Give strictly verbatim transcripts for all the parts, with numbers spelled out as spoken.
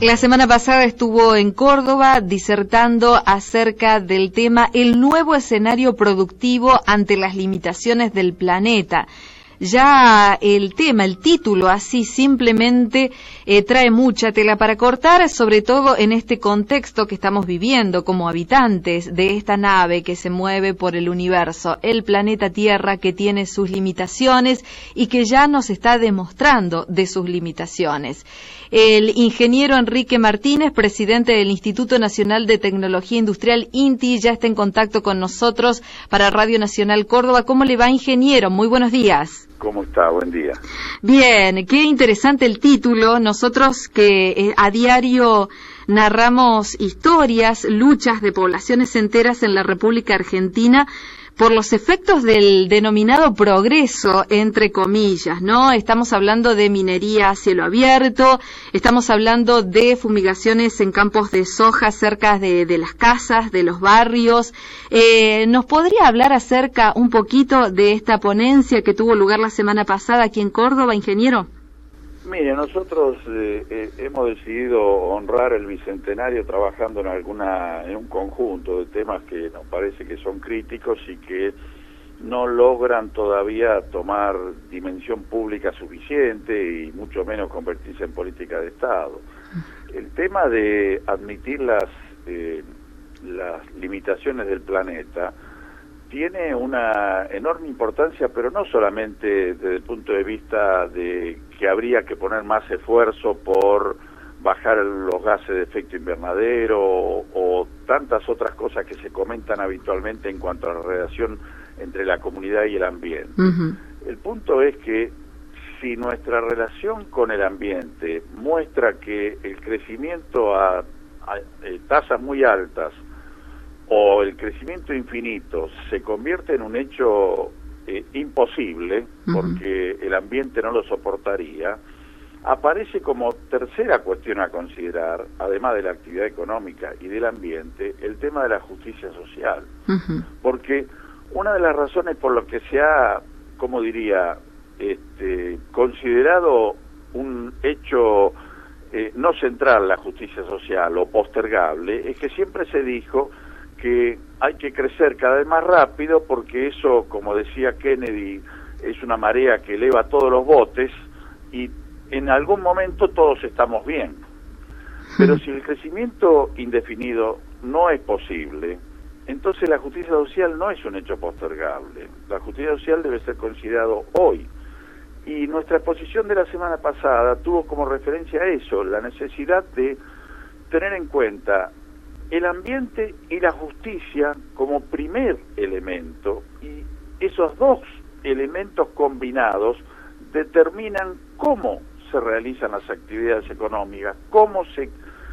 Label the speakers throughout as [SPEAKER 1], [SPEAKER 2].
[SPEAKER 1] La semana pasada estuvo en Córdoba disertando acerca del tema el nuevo escenario productivo ante las limitaciones del planeta. Ya el tema, el título así simplemente eh, trae mucha tela para cortar, sobre todo en este contexto que estamos viviendo como habitantes de esta nave que se mueve por el universo, el planeta Tierra, que tiene sus limitaciones y que ya nos está demostrando de sus limitaciones. El ingeniero Enrique Martínez, presidente del Instituto Nacional de Tecnología Industrial, INTI, ya está en contacto con nosotros para Radio Nacional Córdoba. ¿Cómo le va, ingeniero? Muy buenos días.
[SPEAKER 2] ¿Cómo está? Buen día.
[SPEAKER 1] Bien, qué interesante el título. Nosotros que eh, a diario narramos historias, luchas de poblaciones enteras en la República Argentina por los efectos del denominado progreso, entre comillas, ¿no? Estamos hablando de minería a cielo abierto, estamos hablando de fumigaciones en campos de soja cerca de, de las casas, de los barrios. Eh, ¿Nos podría hablar acerca un poquito de esta ponencia que tuvo lugar la semana pasada aquí en Córdoba, ingeniero?
[SPEAKER 2] Mire, nosotros eh, eh, hemos decidido honrar el bicentenario trabajando en alguna en un conjunto de temas que nos parece que son críticos y que no logran todavía tomar dimensión pública suficiente y mucho menos convertirse en política de Estado. El tema de admitir las eh, las limitaciones del planeta tiene una enorme importancia, pero no solamente desde el punto de vista de que habría que poner más esfuerzo por bajar los gases de efecto invernadero o, o tantas otras cosas que se comentan habitualmente en cuanto a la relación entre la comunidad y el ambiente. Uh-huh. El punto es que si nuestra relación con el ambiente muestra que el crecimiento a, a, a tasas muy altas o el crecimiento infinito se convierte en un hecho eh, imposible, porque uh-huh. el ambiente no lo soportaría, aparece como tercera cuestión a considerar, además de la actividad económica y del ambiente, el tema de la justicia social. Uh-huh. Porque una de las razones por las que se ha, como diría, este, considerado un hecho eh, no central la justicia social o postergable, es que siempre se dijo que hay que crecer cada vez más rápido porque eso, como decía Kennedy, es una marea que eleva todos los botes y en algún momento todos estamos bien. Pero si el crecimiento indefinido no es posible, entonces la justicia social no es un hecho postergable. La justicia social debe ser considerado hoy. Y nuestra exposición de la semana pasada tuvo como referencia a eso, la necesidad de tener en cuenta el ambiente y la justicia como primer elemento, y esos dos elementos combinados determinan cómo se realizan las actividades económicas, cómo se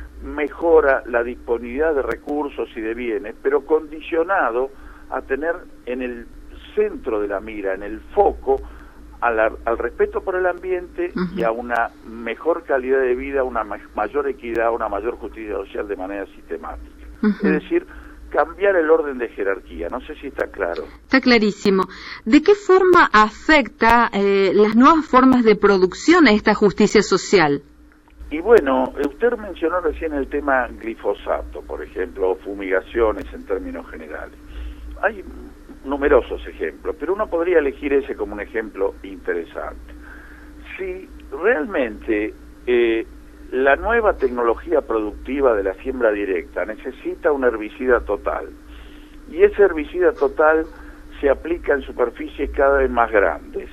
[SPEAKER 2] mejora la disponibilidad de recursos y de bienes, pero condicionado a tener en el centro de la mira, en el foco, a la, al respeto por el ambiente uh-huh. y a una mejor calidad de vida, una ma- mayor equidad, una mayor justicia social de manera sistemática. Uh-huh. Es decir, cambiar el orden de jerarquía. No sé si está claro.
[SPEAKER 1] Está clarísimo. ¿De qué forma afecta eh, las nuevas formas de producción a esta justicia social?
[SPEAKER 2] Y bueno, usted mencionó recién el tema glifosato, por ejemplo, o fumigaciones en términos generales. Hay numerosos ejemplos, pero uno podría elegir ese como un ejemplo interesante. Si realmente eh, la nueva tecnología productiva de la siembra directa necesita un herbicida total, y ese herbicida total se aplica en superficies cada vez más grandes,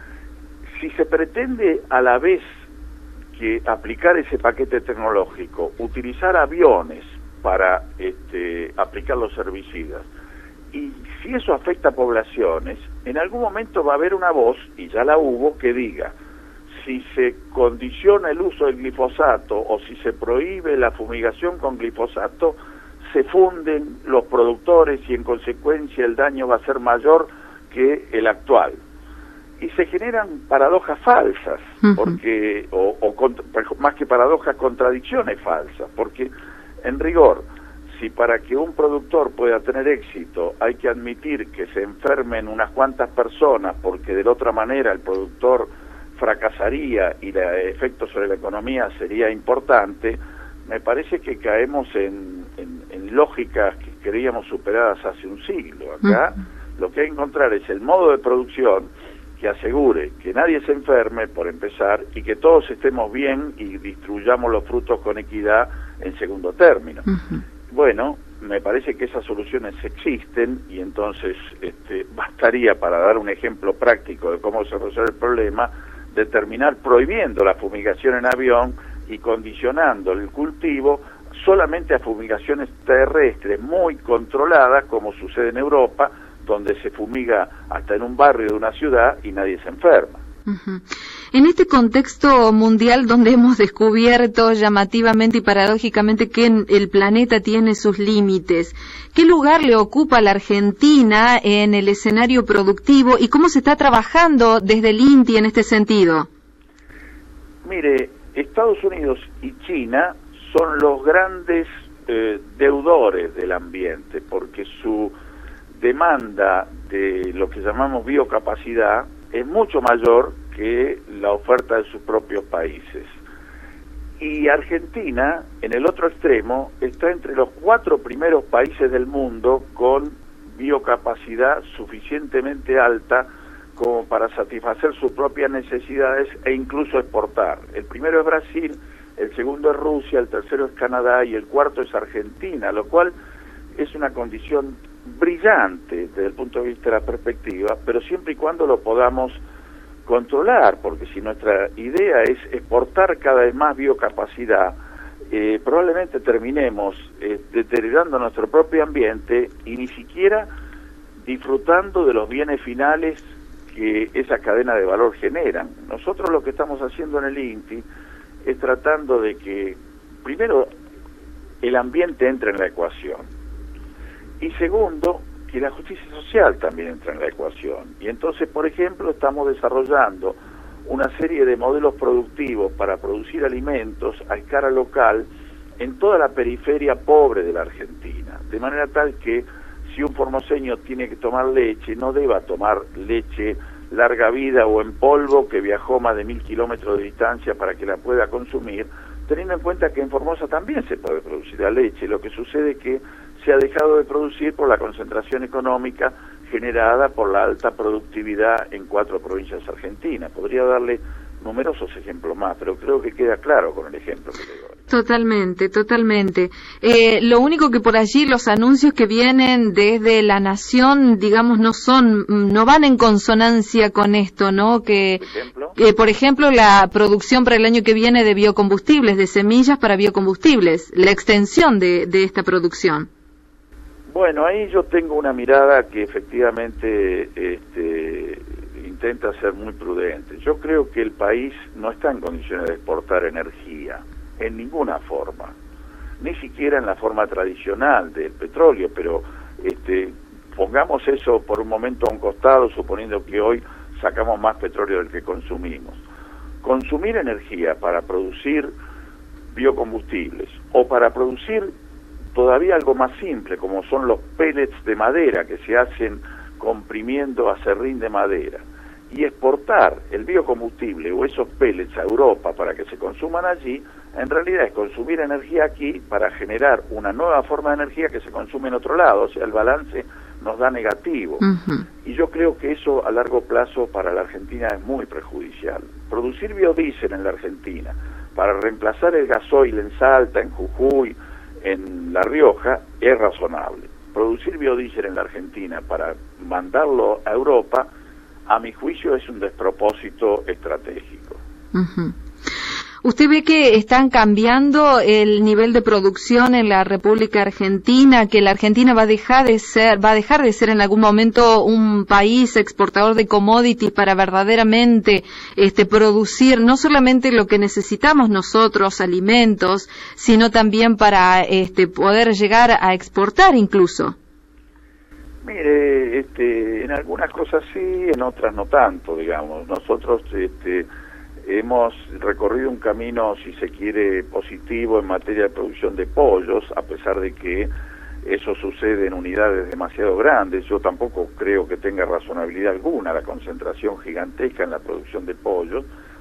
[SPEAKER 2] si se pretende a la vez que aplicar ese paquete tecnológico, utilizar aviones para este, aplicar los herbicidas, y si eso afecta a poblaciones, en algún momento va a haber una voz, y ya la hubo, que diga, si se condiciona el uso del glifosato o si se prohíbe la fumigación con glifosato, se funden los productores y en consecuencia el daño va a ser mayor que el actual. Y se generan paradojas falsas, uh-huh. porque o, o contra, más que paradojas, contradicciones falsas, porque en rigor, si para que un productor pueda tener éxito hay que admitir que se enfermen unas cuantas personas porque de la otra manera el productor fracasaría y el efecto sobre la economía sería importante, me parece que caemos en, en, en lógicas que creíamos superadas hace un siglo. Acá uh-huh. lo que hay que encontrar es el modo de producción que asegure que nadie se enferme, por empezar, y que todos estemos bien y distribuyamos los frutos con equidad en segundo término. Uh-huh. Bueno, me parece que esas soluciones existen y entonces este, bastaría, para dar un ejemplo práctico de cómo se resuelve el problema, de terminar prohibiendo la fumigación en avión y condicionando el cultivo solamente a fumigaciones terrestres muy controladas, como sucede en Europa, donde se fumiga hasta en un barrio de una ciudad y nadie se enferma.
[SPEAKER 1] Uh-huh. En este contexto mundial donde hemos descubierto llamativamente y paradójicamente que el planeta tiene sus límites, ¿qué lugar le ocupa a la Argentina en el escenario productivo y cómo se está trabajando desde el INTI en este sentido?
[SPEAKER 2] Mire, Estados Unidos y China son los grandes eh, deudores del ambiente, porque su demanda de lo que llamamos biocapacidad es mucho mayor que la oferta de sus propios países. Y Argentina, en el otro extremo, está entre los cuatro primeros países del mundo con biocapacidad suficientemente alta como para satisfacer sus propias necesidades e incluso exportar. El primero es Brasil, el segundo es Rusia, el tercero es Canadá y el cuarto es Argentina, lo cual es una condición brillante desde el punto de vista de la perspectiva, pero siempre y cuando lo podamos controlar, porque si nuestra idea es exportar cada vez más biocapacidad, eh, probablemente terminemos eh, deteriorando nuestro propio ambiente y ni siquiera disfrutando de los bienes finales que esa cadena de valor generan. Nosotros lo que estamos haciendo en el INTI es tratando de que, primero, el ambiente entre en la ecuación, y segundo, que la justicia social también entra en la ecuación. Y entonces, por ejemplo, estamos desarrollando una serie de modelos productivos para producir alimentos a escala local en toda la periferia pobre de la Argentina, de manera tal que si un formoseño tiene que tomar leche, no deba tomar leche larga vida o en polvo que viajó más de mil kilómetros de distancia para que la pueda consumir, teniendo en cuenta que en Formosa también se puede producir la leche. Lo que sucede es que se ha dejado de producir por la concentración económica generada por la alta productividad en cuatro provincias argentinas. Podría darle numerosos ejemplos más, pero creo que queda claro con el ejemplo que le doy.
[SPEAKER 1] Totalmente, totalmente. Eh, lo único que por allí los anuncios que vienen desde la nación, digamos, no son, no van en consonancia con esto, ¿no? Que, ¿Por ejemplo? Que, por ejemplo, la producción para el año que viene de biocombustibles, de semillas para biocombustibles, la extensión de, de esta producción.
[SPEAKER 2] Bueno, ahí yo tengo una mirada que efectivamente este, intenta ser muy prudente. Yo creo que el país no está en condiciones de exportar energía, en ninguna forma, ni siquiera en la forma tradicional del petróleo, pero este, pongamos eso por un momento a un costado, suponiendo que hoy sacamos más petróleo del que consumimos. Consumir energía para producir biocombustibles o para producir todavía algo más simple, como son los pellets de madera que se hacen comprimiendo acerrín de madera, y exportar el biocombustible o esos pellets a Europa para que se consuman allí, en realidad es consumir energía aquí para generar una nueva forma de energía que se consume en otro lado, o sea, el balance nos da negativo. Uh-huh. Y yo creo que eso a largo plazo para la Argentina es muy perjudicial. Producir biodiesel en la Argentina para reemplazar el gasoil en Salta, en Jujuy, en La Rioja, es razonable. Producir biodiesel en la Argentina para mandarlo a Europa, a mi juicio, es un despropósito estratégico.
[SPEAKER 1] Uh-huh. ¿Usted ve que están cambiando el nivel de producción en la República Argentina, que la Argentina va a dejar de ser, va a dejar de ser en algún momento un país exportador de commodities para verdaderamente este, producir no solamente lo que necesitamos nosotros, alimentos, sino también para este, poder llegar a exportar incluso?
[SPEAKER 2] Mire, este, en algunas cosas sí, en otras no tanto, digamos. Nosotros este, hemos recorrido un camino, si se quiere, positivo en materia de producción de pollos, a pesar de que eso sucede en unidades demasiado grandes. Yo tampoco creo que tenga razonabilidad alguna la concentración gigantesca en la producción de pollos,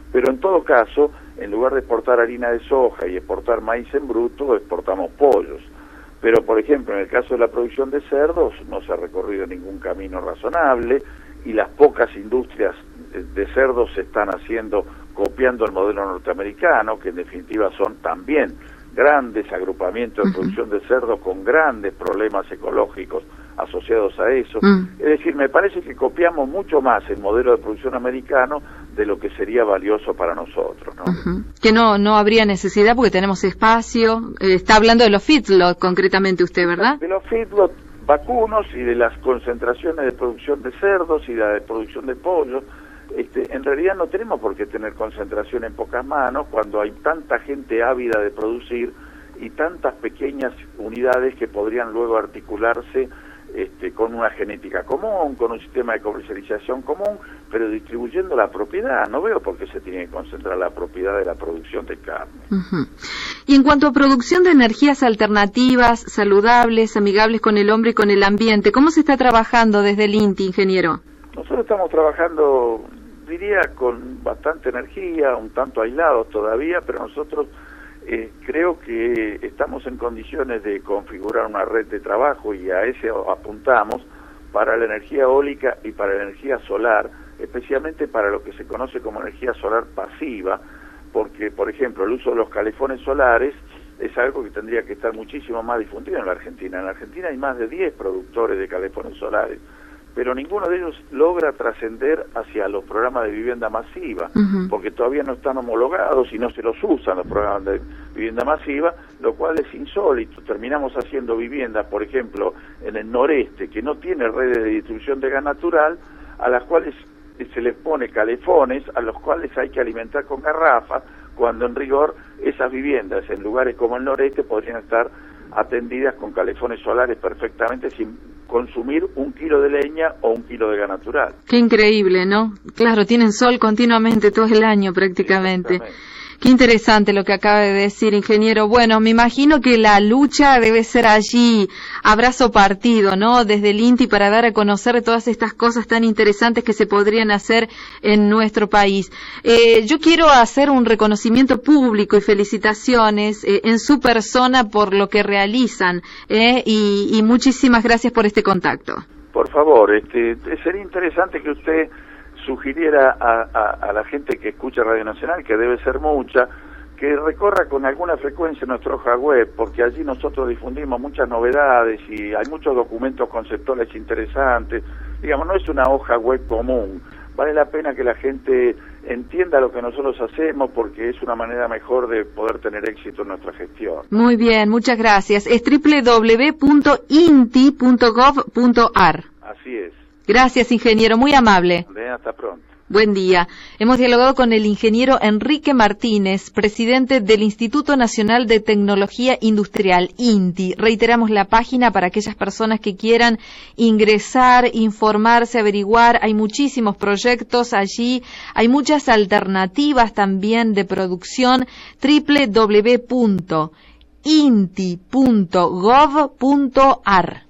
[SPEAKER 2] Pero en todo caso, en lugar de exportar harina de soja y exportar maíz en bruto, exportamos pollos. Pero, por ejemplo, en el caso de la producción de cerdos, no se ha recorrido ningún camino razonable y las pocas industrias de cerdos se están haciendo copiando el modelo norteamericano, que en definitiva son también grandes agrupamientos de producción de cerdos con grandes problemas ecológicos asociados a eso. Mm. Es decir, me parece que copiamos mucho más el modelo de producción americano de lo que sería valioso para nosotros, ¿no?
[SPEAKER 1] Uh-huh. Que no no habría necesidad porque tenemos espacio. Eh, está hablando de los feedlot concretamente usted, ¿verdad?
[SPEAKER 2] De los feedlot vacunos y de las concentraciones de producción de cerdos y la de producción de pollo. Este, en realidad no tenemos por qué tener concentración en pocas manos cuando hay tanta gente ávida de producir y tantas pequeñas unidades que podrían luego articularse este, con una genética común, con un sistema de comercialización común, pero distribuyendo la propiedad. No veo por qué se tiene que concentrar la propiedad de la producción de carne.
[SPEAKER 1] Uh-huh. Y en cuanto a producción de energías alternativas, saludables, amigables con el hombre y con el ambiente, ¿cómo se está trabajando desde el INTI, ingeniero?
[SPEAKER 2] Nosotros estamos trabajando, diría, con bastante energía, un tanto aislados todavía, pero nosotros eh, creo que estamos en condiciones de configurar una red de trabajo y a ese apuntamos para la energía eólica y para la energía solar, especialmente para lo que se conoce como energía solar pasiva, porque, por ejemplo, el uso de los calefones solares es algo que tendría que estar muchísimo más difundido en la Argentina. En la Argentina hay más de diez productores de calefones solares, pero ninguno de ellos logra trascender hacia los programas de vivienda masiva, uh-huh. porque todavía no están homologados y no se los usan los programas de vivienda masiva, lo cual es insólito. Terminamos haciendo viviendas, por ejemplo, en el noreste, que no tiene redes de distribución de gas natural, a las cuales se les pone calefones, a los cuales hay que alimentar con garrafas, cuando en rigor esas viviendas en lugares como el noreste podrían estar atendidas con calefones solares perfectamente sin consumir un kilo de leña o un kilo de gas natural.
[SPEAKER 1] Qué increíble, ¿no? Claro, tienen sol continuamente todo el año prácticamente. Qué interesante lo que acaba de decir, ingeniero. Bueno, me imagino que la lucha debe ser allí a brazo partido, ¿no? Desde el INTI para dar a conocer todas estas cosas tan interesantes que se podrían hacer en nuestro país. Eh, yo quiero hacer un reconocimiento público y felicitaciones eh, en su persona por lo que realizan eh, y, y muchísimas gracias por este contacto.
[SPEAKER 2] Por favor, este, sería interesante que usted sugiriera a, a, a la gente que escucha Radio Nacional, que debe ser mucha, que recorra con alguna frecuencia nuestra hoja web, porque allí nosotros difundimos muchas novedades y hay muchos documentos conceptuales interesantes. Digamos, no es una hoja web común. Vale la pena que la gente entienda lo que nosotros hacemos porque es una manera mejor de poder tener éxito en nuestra gestión.
[SPEAKER 1] Muy bien, muchas gracias. Es doble u doble u doble u punto inti punto gov punto ar.
[SPEAKER 2] Así es.
[SPEAKER 1] Gracias, ingeniero, muy amable.
[SPEAKER 2] Bien, hasta pronto.
[SPEAKER 1] Buen día. Hemos dialogado con el ingeniero Enrique Martínez, presidente del Instituto Nacional de Tecnología Industrial, INTI. Reiteramos la página para aquellas personas que quieran ingresar, informarse, averiguar. Hay muchísimos proyectos allí, hay muchas alternativas también de producción. doble u doble u doble u punto inti punto gov punto ar.